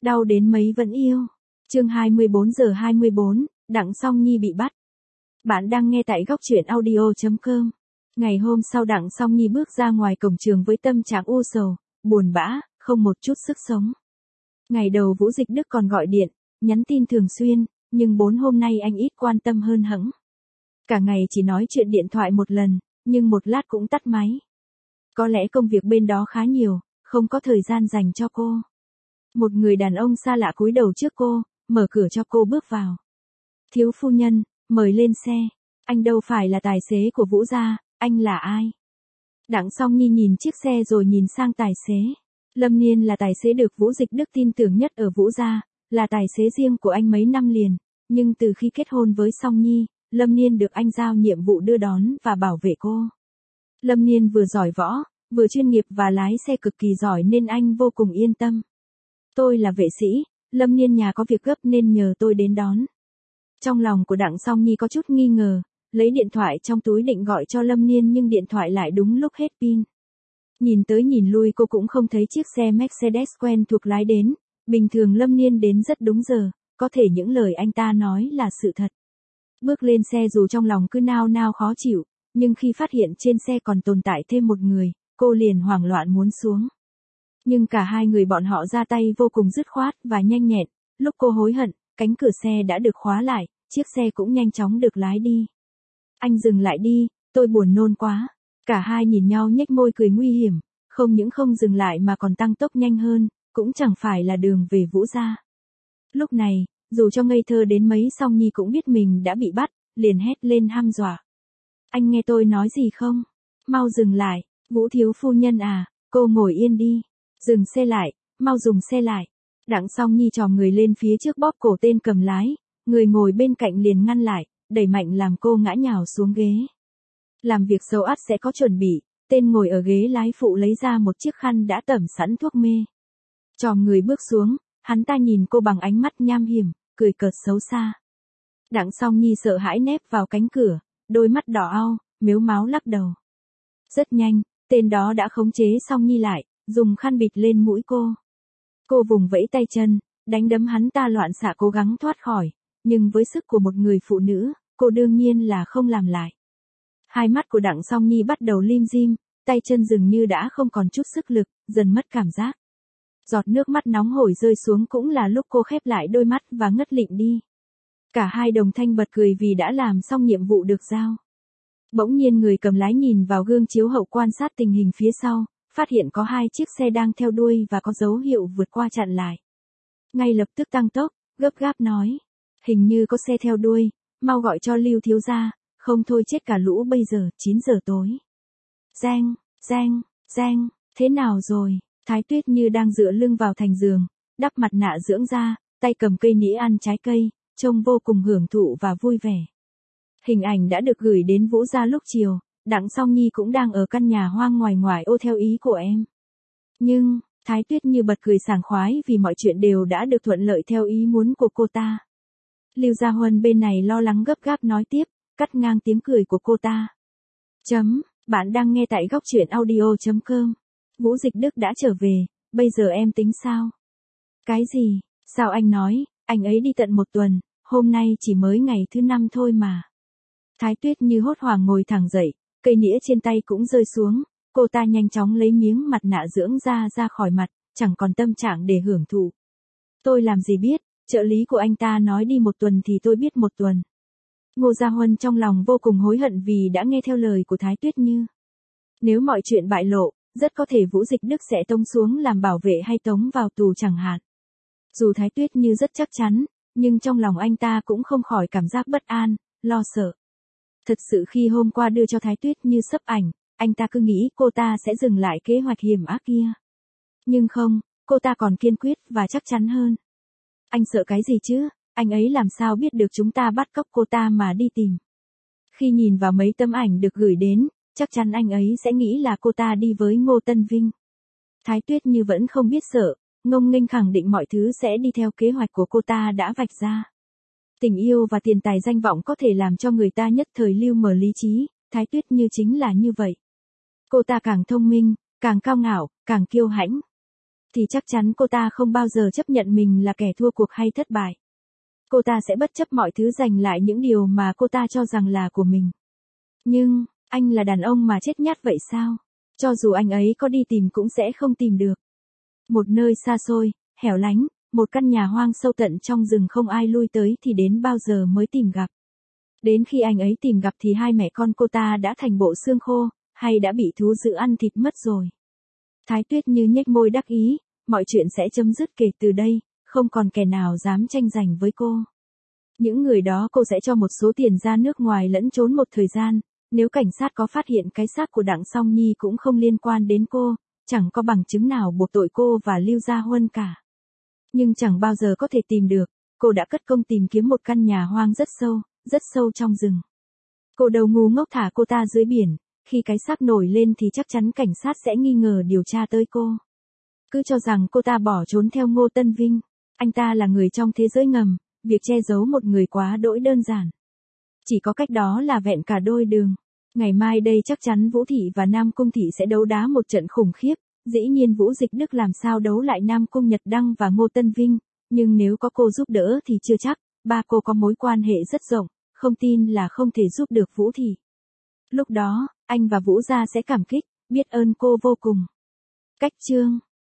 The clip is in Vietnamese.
Đau đến mấy vẫn yêu. Chương 24:24, Đặng Song Nhi bị bắt. Bạn đang nghe tại góc truyện audio.com. Ngày hôm sau Đặng Song Nhi bước ra ngoài cổng trường với tâm trạng u sầu, buồn bã, không một chút sức sống. Ngày đầu Vũ Dịch Đức còn gọi điện, nhắn tin thường xuyên, nhưng 4 hôm nay anh ít quan tâm hơn hẫng. Cả ngày chỉ nói chuyện điện thoại một lần, nhưng một lát cũng tắt máy. Có lẽ công việc bên đó khá nhiều, không có thời gian dành cho cô. Một người đàn ông xa lạ cúi đầu trước cô, mở cửa cho cô bước vào. Thiếu phu nhân, mời lên xe. Anh đâu phải là tài xế của Vũ gia, anh là ai? Đặng Song Nhi nhìn chiếc xe rồi nhìn sang tài xế. Lâm Niên là tài xế được Vũ Dịch Đức tin tưởng nhất ở Vũ gia, là tài xế riêng của anh mấy năm liền. Nhưng từ khi kết hôn với Song Nhi, Lâm Niên được anh giao nhiệm vụ đưa đón và bảo vệ cô. Lâm Niên vừa giỏi võ, vừa chuyên nghiệp và lái xe cực kỳ giỏi nên anh vô cùng yên tâm. Tôi là vệ sĩ, Lâm Niên nhà có việc gấp nên nhờ tôi đến đón. Trong lòng của Đặng Song Nhi có chút nghi ngờ, lấy điện thoại trong túi định gọi cho Lâm Niên nhưng điện thoại lại đúng lúc hết pin. Nhìn tới nhìn lui cô cũng không thấy chiếc xe Mercedes quen thuộc lái đến, bình thường Lâm Niên đến rất đúng giờ, có thể những lời anh ta nói là sự thật. Bước lên xe dù trong lòng cứ nao nao khó chịu, nhưng khi phát hiện trên xe còn tồn tại thêm một người, cô liền hoảng loạn muốn xuống. Nhưng cả hai người bọn họ ra tay vô cùng dứt khoát và nhanh nhẹn, lúc cô hối hận, cánh cửa xe đã được khóa lại, chiếc xe cũng nhanh chóng được lái đi. Anh dừng lại đi, tôi buồn nôn quá. Cả hai nhìn nhau nhếch môi cười nguy hiểm, không những không dừng lại mà còn tăng tốc nhanh hơn, cũng chẳng phải là đường về Vũ gia. Lúc này, dù cho ngây thơ đến mấy Song Nhi cũng biết mình đã bị bắt, liền hét lên hăm dọa. Anh nghe tôi nói gì không? Mau dừng lại, Vũ thiếu phu nhân à, cô ngồi yên đi. Dừng xe lại, mau dùng xe lại. Đặng Song Nhi trò người lên phía trước bóp cổ tên cầm lái, người ngồi bên cạnh liền ngăn lại, đẩy mạnh làm cô ngã nhào xuống ghế. Làm việc xấu ắt sẽ có chuẩn bị, tên ngồi ở ghế lái phụ lấy ra một chiếc khăn đã tẩm sẵn thuốc mê. Trò người bước xuống, hắn ta nhìn cô bằng ánh mắt nham hiểm, cười cợt xấu xa. Đặng Song Nhi sợ hãi nép vào cánh cửa, đôi mắt đỏ au, mếu máo lắc đầu. Rất nhanh, tên đó đã khống chế Song Nhi lại, dùng khăn bịt lên mũi cô. Cô vùng vẫy tay chân, đánh đấm hắn ta loạn xạ cố gắng thoát khỏi, nhưng với sức của một người phụ nữ, cô đương nhiên là không làm lại. Hai mắt của Đặng Song Nhi bắt đầu lim dim, tay chân dường như đã không còn chút sức lực, dần mất cảm giác. Giọt nước mắt nóng hổi rơi xuống cũng là lúc cô khép lại đôi mắt và ngất lịm đi. Cả hai đồng thanh bật cười vì đã làm xong nhiệm vụ được giao. Bỗng nhiên người cầm lái nhìn vào gương chiếu hậu quan sát tình hình phía sau, phát hiện có 2 chiếc xe đang theo đuôi và có dấu hiệu vượt qua chặn lại. Ngay lập tức tăng tốc, gấp gáp nói. Hình như có xe theo đuôi, mau gọi cho Lưu thiếu gia, không thôi chết cả lũ bây giờ, 9 giờ tối. Giang, thế nào rồi? Thái Tuyết Như đang dựa lưng vào thành giường, đắp mặt nạ dưỡng da, tay cầm cây nĩa ăn trái cây, trông vô cùng hưởng thụ và vui vẻ. Hình ảnh đã được gửi đến Vũ gia lúc chiều, Đặng Song Nhi cũng đang ở căn nhà hoang ngoài ô theo ý của em. Nhưng, Thái Tuyết Như bật cười sảng khoái vì mọi chuyện đều đã được thuận lợi theo ý muốn của cô ta. Lưu Gia Huân bên này lo lắng gấp gáp nói tiếp, cắt ngang tiếng cười của cô ta. Bạn đang nghe tại góc truyện audio.com. Vũ Dịch Đức đã trở về, bây giờ em tính sao? Cái gì? Sao anh nói, anh ấy đi tận 1 tuần, hôm nay chỉ mới ngày thứ 5 thôi mà. Thái Tuyết Như hốt hoảng ngồi thẳng dậy, cây nĩa trên tay cũng rơi xuống, cô ta nhanh chóng lấy miếng mặt nạ dưỡng da ra khỏi mặt, chẳng còn tâm trạng để hưởng thụ. Tôi làm gì biết, trợ lý của anh ta nói đi 1 tuần thì tôi biết 1 tuần. Ngô Gia Huân trong lòng vô cùng hối hận vì đã nghe theo lời của Thái Tuyết Như. Nếu mọi chuyện bại lộ, rất có thể Vũ Dịch Đức sẽ tống xuống làm bảo vệ hay tống vào tù chẳng hạn. Dù Thái Tuyết Như rất chắc chắn, nhưng trong lòng anh ta cũng không khỏi cảm giác bất an, lo sợ. Thật sự khi hôm qua đưa cho Thái Tuyết Như sấp ảnh, anh ta cứ nghĩ cô ta sẽ dừng lại kế hoạch hiểm ác kia. Nhưng không, cô ta còn kiên quyết và chắc chắn hơn. Anh sợ cái gì chứ, anh ấy làm sao biết được chúng ta bắt cóc cô ta mà đi tìm. Khi nhìn vào mấy tấm ảnh được gửi đến, chắc chắn anh ấy sẽ nghĩ là cô ta đi với Ngô Tân Vinh. Thái Tuyết Như vẫn không biết sợ, ngông nghênh khẳng định mọi thứ sẽ đi theo kế hoạch của cô ta đã vạch ra. Tình yêu và tiền tài danh vọng có thể làm cho người ta nhất thời lưu mờ lý trí, Thái Tuyết Như chính là như vậy. Cô ta càng thông minh, càng cao ngạo, càng kiêu hãnh. thì chắc chắn cô ta không bao giờ chấp nhận mình là kẻ thua cuộc hay thất bại. Cô ta sẽ bất chấp mọi thứ giành lại những điều mà cô ta cho rằng là của mình. Nhưng, anh là đàn ông mà chết nhát vậy sao? Cho dù anh ấy có đi tìm cũng sẽ không tìm được. Một nơi xa xôi, hẻo lánh, một căn nhà hoang sâu tận trong rừng không ai lui tới thì đến bao giờ mới tìm gặp. Đến khi anh ấy tìm gặp thì hai mẹ con cô ta đã thành bộ xương khô, hay đã bị thú dữ ăn thịt mất rồi. Thái Tuyết như nhếch môi đắc ý, mọi chuyện sẽ chấm dứt kể từ đây, không còn kẻ nào dám tranh giành với cô. Những người đó cô sẽ cho một số tiền ra nước ngoài lẫn trốn một thời gian, nếu cảnh sát có phát hiện cái xác của Đặng Song Nhi cũng không liên quan đến cô, chẳng có bằng chứng nào buộc tội cô và Lưu Gia Huân cả. Nhưng chẳng bao giờ có thể tìm được, cô đã cất công tìm kiếm một căn nhà hoang rất sâu trong rừng. Cô đầu ngu ngốc thả cô ta dưới biển, khi cái xác nổi lên thì chắc chắn cảnh sát sẽ nghi ngờ điều tra tới cô. Cứ cho rằng cô ta bỏ trốn theo Ngô Tân Vinh, anh ta là người trong thế giới ngầm, việc che giấu một người quá đỗi đơn giản. Chỉ có cách đó là vẹn cả đôi đường. Ngày mai đây chắc chắn Vũ Thị và Nam Cung Thị sẽ đấu đá một trận khủng khiếp, dĩ nhiên Vũ Dịch Đức làm sao đấu lại Nam Cung Nhật Đăng và Ngô Tân Vinh, nhưng nếu có cô giúp đỡ thì chưa chắc, ba cô có mối quan hệ rất rộng, không tin là không thể giúp được Vũ Thị. Lúc đó, anh và Vũ gia sẽ cảm kích, biết ơn cô vô cùng. Cách chương